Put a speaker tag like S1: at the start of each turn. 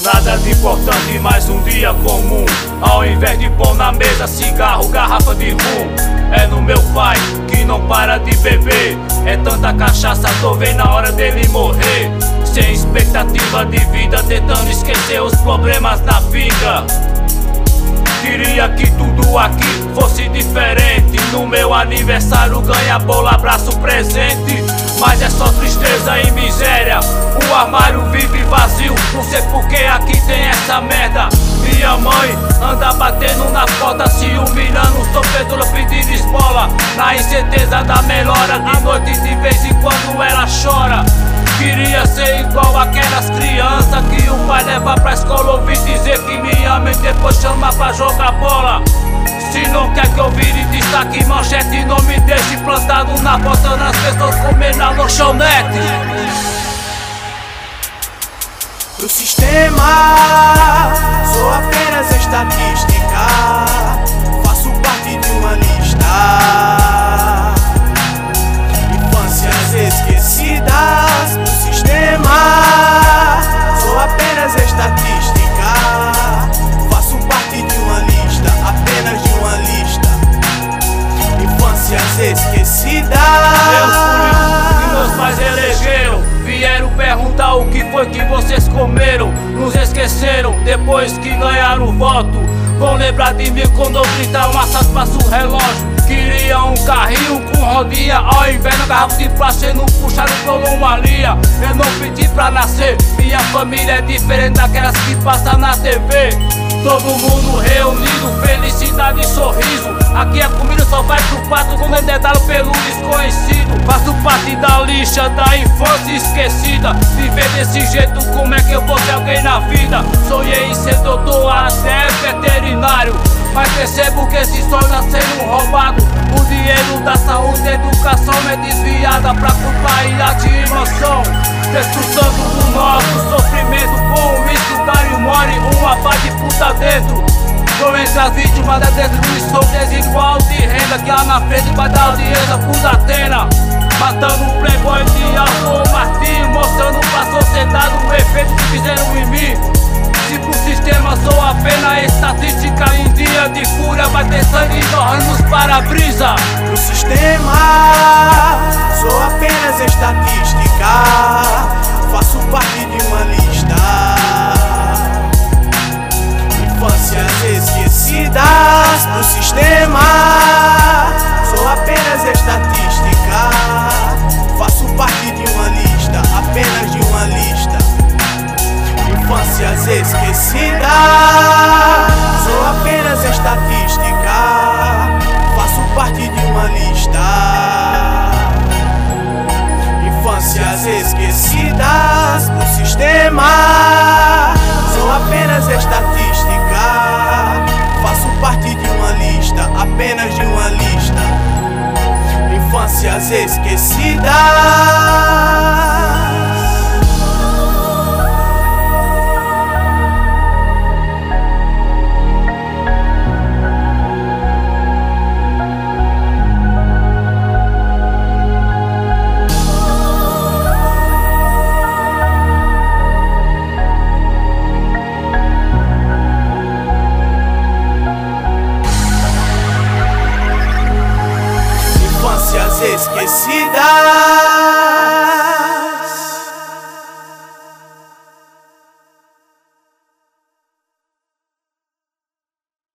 S1: Nada de importante, mais um dia comum. Ao invés de pão na mesa, cigarro, garrafa de rum. É no meu pai que não para de beber. É tanta cachaça, tô vendo na hora dele morrer. Sem expectativa de vida, tentando esquecer os problemas na vida. Queria que tudo aqui fosse diferente. No meu aniversário ganha bolo, abraço, presente. Mas é só tristeza e miséria. O armário vive vazio, não sei por que aqui tem essa merda. Minha mãe anda batendo na porta, se humilhando, sofredora pedindo esmola. Na incerteza da melhora, à noite de vez em quando ela chora. Queria ser igual aquelas crianças que o pai leva pra escola, ouvir dizer que me ama e depois chama pra jogar bola. Se não quer que eu vire destaque, manchete, não me deixe plantado na porta nas pessoas comendo na lanchonete.
S2: Pro sistema, sou apenas estatística, faço parte de uma lista. Infâncias esquecidas. Pro sistema, sou apenas estatística, faço parte de uma lista, apenas de uma lista. Infâncias esquecidas.
S1: Meus políticos que meus pais elegeram vieram perguntar o que foi que vocês comeram. Nos esqueceram depois que ganharam o voto. Vão lembrar de mim quando eu gritar massas, passo o relógio. Queria um carrinho com rodinha, ao invés da garrafa de plástico não puxaram por uma linha. Eu não pedi pra nascer, minha família é diferente daquelas que passam na TV. Todo mundo reunido, felicidade e sorriso. Aqui a comida só vai pro prato quando é dado pelo desconhecido. Faço parte da lixa da infância esquecida. Viver desse jeito, como é que eu vou ser alguém na vida? Sonhei em ser doutor até veterinário, mas percebo que esse sonho está sendo roubado. O dinheiro da saúde e educação é desviada pra culpa e arte e emoção. Desfrutando do nosso sofrimento com o estudar e more uma pá de puta dentro. Tô entre as vítimas da destruição desigual de renda, que lá na frente vai dar audiência por Atena. Matando o playboy de Alto Martinho, mostrando pra sociedade o efeito que fizeram em mim. Se pro sistema sou apenas estatística, em dia de fúria vai ter sangue jorrando nos para-brisa.
S2: Pro sistema, sou apenas estatística, faço parte de uma lista. Infâncias esquecidas. Pro sistema, sou apenas estatística, faço parte de uma lista, apenas de uma lista. Infâncias esquecidas. Sou apenas estatística, faço parte de uma lista. Infâncias esquecidas. No sistema, sou apenas estatística, faço parte de uma lista, apenas de uma lista. Infâncias esquecidas. Esquecidas.